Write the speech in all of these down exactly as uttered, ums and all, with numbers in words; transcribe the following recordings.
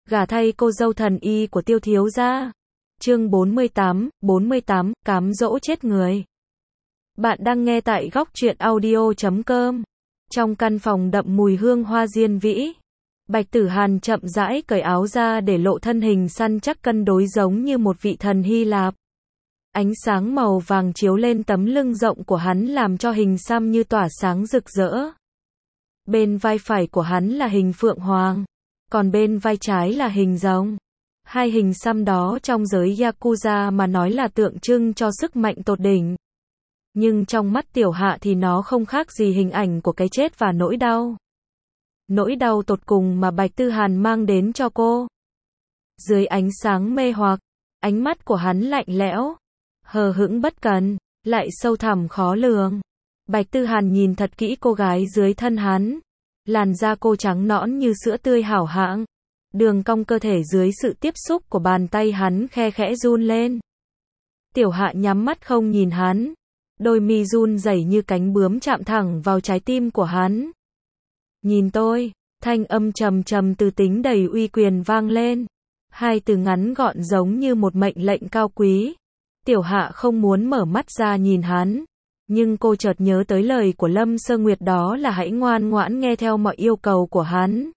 Gả thay cô dâu thần y của Tiêu thiếu gia. Chương bốn mươi tám, bốn mươi tám, cám dỗ chết người. Bạn đang nghe tại góc truyện audio chấm com. Trong căn phòng đậm mùi hương hoa diên vĩ, Bạch Tử Hàn chậm rãi cởi áo ra để lộ thân hình săn chắc cân đối giống như một vị thần Hy Lạp. Ánh sáng màu vàng chiếu lên tấm lưng rộng của hắn làm cho hình xăm như tỏa sáng rực rỡ. Bên vai phải của hắn là hình phượng hoàng, còn bên vai trái là hình rồng. Hai hình xăm đó trong giới Yakuza mà nói là tượng trưng cho sức mạnh tột đỉnh. Nhưng trong mắt Tiểu Hạ thì nó không khác gì hình ảnh của cái chết và nỗi đau. Nỗi đau tột cùng mà Bạch Tư Hàn mang đến cho cô. Dưới ánh sáng mê hoặc, ánh mắt của hắn lạnh lẽo, hờ hững bất cần, lại sâu thẳm khó lường. Bạch Tư Hàn nhìn thật kỹ cô gái dưới thân hắn. Làn da cô trắng nõn như sữa tươi hảo hạng. Đường cong cơ thể dưới sự tiếp xúc của bàn tay hắn khe khẽ run lên. Tiểu Hạ nhắm mắt không nhìn hắn. Đôi mi run rẩy như cánh bướm chạm thẳng vào trái tim của hắn. Nhìn tôi, thanh âm trầm trầm từ tính đầy uy quyền vang lên. Hai từ ngắn gọn giống như một mệnh lệnh cao quý. Tiểu Hạ không muốn mở mắt ra nhìn hắn. Nhưng cô chợt nhớ tới lời của Lâm Sơ Nguyệt, đó là hãy ngoan ngoãn nghe theo mọi yêu cầu của hắn.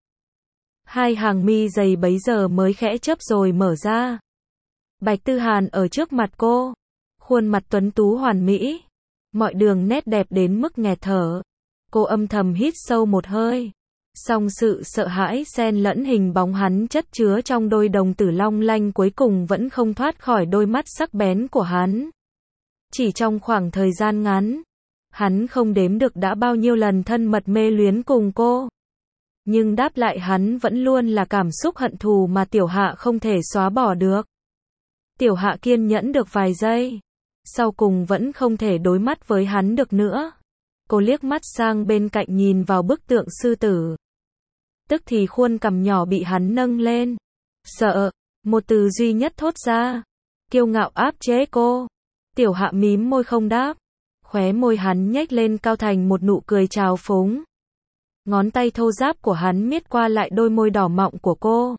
Hai hàng mi dày bấy giờ mới khẽ chớp rồi mở ra. Bạch Tư Hàn ở trước mặt cô. Khuôn mặt tuấn tú hoàn mỹ. Mọi đường nét đẹp đến mức nghẹt thở. Cô âm thầm hít sâu một hơi. Song sự sợ hãi xen lẫn hình bóng hắn chất chứa trong đôi đồng tử long lanh cuối cùng vẫn không thoát khỏi đôi mắt sắc bén của hắn. Chỉ trong khoảng thời gian ngắn, hắn không đếm được đã bao nhiêu lần thân mật mê luyến cùng cô. Nhưng đáp lại hắn vẫn luôn là cảm xúc hận thù mà Tiểu Hạ không thể xóa bỏ được. Tiểu Hạ kiên nhẫn được vài giây, sau cùng vẫn không thể đối mắt với hắn được nữa. Cô liếc mắt sang bên cạnh nhìn vào bức tượng sư tử. Tức thì khuôn cằm nhỏ bị hắn nâng lên. Sợ, một từ duy nhất thốt ra. Kiêu ngạo áp chế cô. Tiểu Hạ mím môi không đáp. Khóe môi hắn nhếch lên cao thành một nụ cười trào phúng. Ngón tay thô ráp của hắn miết qua lại đôi môi đỏ mọng của cô.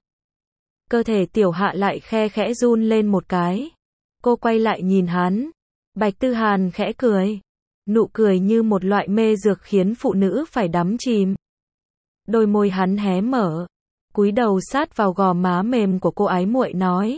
Cơ thể Tiểu Hạ lại khe khẽ run lên một cái. Cô quay lại nhìn hắn. Bạch Tư Hàn khẽ cười. Nụ cười như một loại mê dược khiến phụ nữ phải đắm chìm. Đôi môi hắn hé mở. Cúi đầu sát vào gò má mềm của cô, ái muội nói.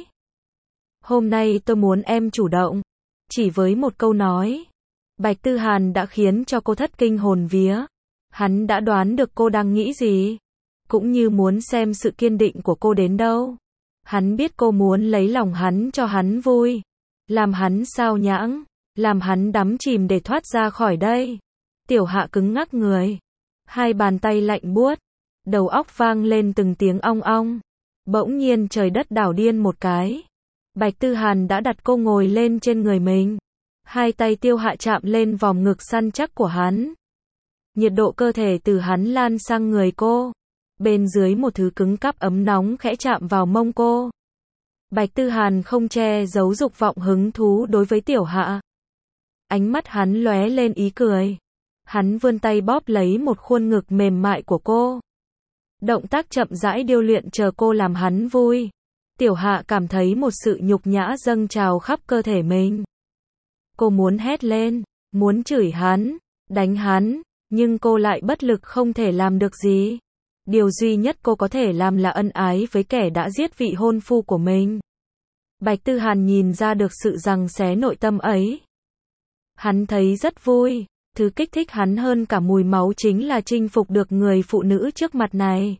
Hôm nay tôi muốn em chủ động. Chỉ với một câu nói, Bạch Tư Hàn đã khiến cho cô thất kinh hồn vía. Hắn đã đoán được cô đang nghĩ gì, cũng như muốn xem sự kiên định của cô đến đâu. Hắn biết cô muốn lấy lòng hắn cho hắn vui, làm hắn sao nhãng, làm hắn đắm chìm để thoát ra khỏi đây. Tiểu Hạ cứng ngắc người, hai bàn tay lạnh buốt, đầu óc vang lên từng tiếng ong ong. Bỗng nhiên trời đất đảo điên một cái. Bạch Tư Hàn đã đặt cô ngồi lên trên người mình. Hai tay Tiêu Hạ chạm lên vòng ngực săn chắc của hắn. Nhiệt độ cơ thể từ hắn lan sang người cô. Bên dưới một thứ cứng cáp ấm nóng khẽ chạm vào mông cô. Bạch Tư Hàn không che giấu dục vọng hứng thú đối với Tiểu Hạ. Ánh mắt hắn lóe lên ý cười. Hắn vươn tay bóp lấy một khuôn ngực mềm mại của cô. Động tác chậm rãi điêu luyện chờ cô làm hắn vui. Tiểu Hạ cảm thấy một sự nhục nhã dâng trào khắp cơ thể mình. Cô muốn hét lên, muốn chửi hắn, đánh hắn, nhưng cô lại bất lực không thể làm được gì. Điều duy nhất cô có thể làm là ân ái với kẻ đã giết vị hôn phu của mình. Bạch Tư Hàn nhìn ra được sự giằng xé nội tâm ấy. Hắn thấy rất vui, thứ kích thích hắn hơn cả mùi máu chính là chinh phục được người phụ nữ trước mặt này.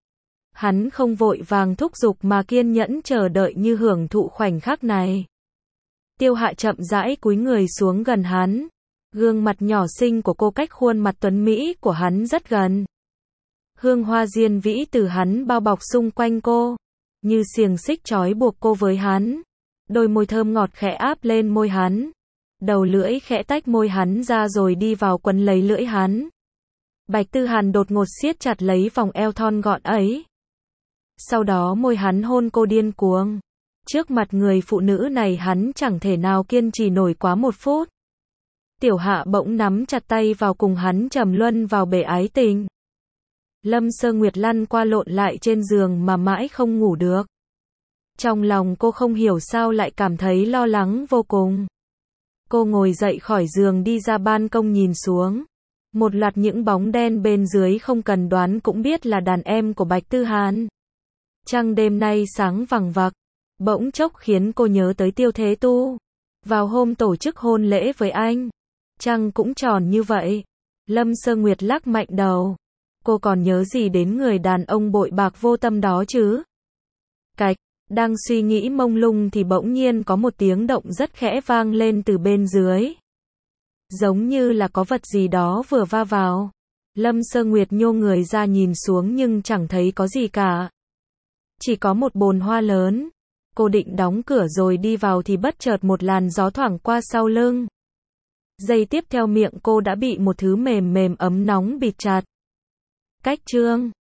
Hắn không vội vàng thúc giục mà kiên nhẫn chờ đợi như hưởng thụ khoảnh khắc này. Tiêu Hạ chậm rãi cúi người xuống gần hắn. Gương mặt nhỏ xinh của cô cách khuôn mặt tuấn mỹ của hắn rất gần. Hương hoa diên vĩ từ hắn bao bọc xung quanh cô, như xiềng xích trói buộc cô với hắn. Đôi môi thơm ngọt khẽ áp lên môi hắn. Đầu lưỡi khẽ tách môi hắn ra rồi đi vào quấn lấy lưỡi hắn. Bạch Tư Hàn đột ngột siết chặt lấy vòng eo thon gọn ấy. Sau đó môi hắn hôn cô điên cuồng. Trước mặt người phụ nữ này hắn chẳng thể nào kiên trì nổi quá một phút. Tiểu Hạ bỗng nắm chặt tay vào cùng hắn trầm luân vào bể ái tình. Lâm Sơ Nguyệt lăn qua lộn lại trên giường mà mãi không ngủ được. Trong lòng cô không hiểu sao lại cảm thấy lo lắng vô cùng. Cô ngồi dậy khỏi giường đi ra ban công nhìn xuống. Một loạt những bóng đen bên dưới không cần đoán cũng biết là đàn em của Bạch Tư Hàn. Trăng đêm nay sáng vằng vặc, bỗng chốc khiến cô nhớ tới Tiêu Thế Tu. Vào hôm tổ chức hôn lễ với anh, trăng cũng tròn như vậy. Lâm Sơ Nguyệt lắc mạnh đầu. Cô còn nhớ gì đến người đàn ông bội bạc vô tâm đó chứ? Cạch, đang suy nghĩ mông lung thì bỗng nhiên có một tiếng động rất khẽ vang lên từ bên dưới. Giống như là có vật gì đó vừa va vào. Lâm Sơ Nguyệt nhô người ra nhìn xuống nhưng chẳng thấy có gì cả. Chỉ có một bồn hoa lớn. Cô định đóng cửa rồi đi vào thì bất chợt một làn gió thoảng qua sau lưng. Giây tiếp theo miệng cô đã bị một thứ mềm mềm ấm nóng bịt chặt. Cách chương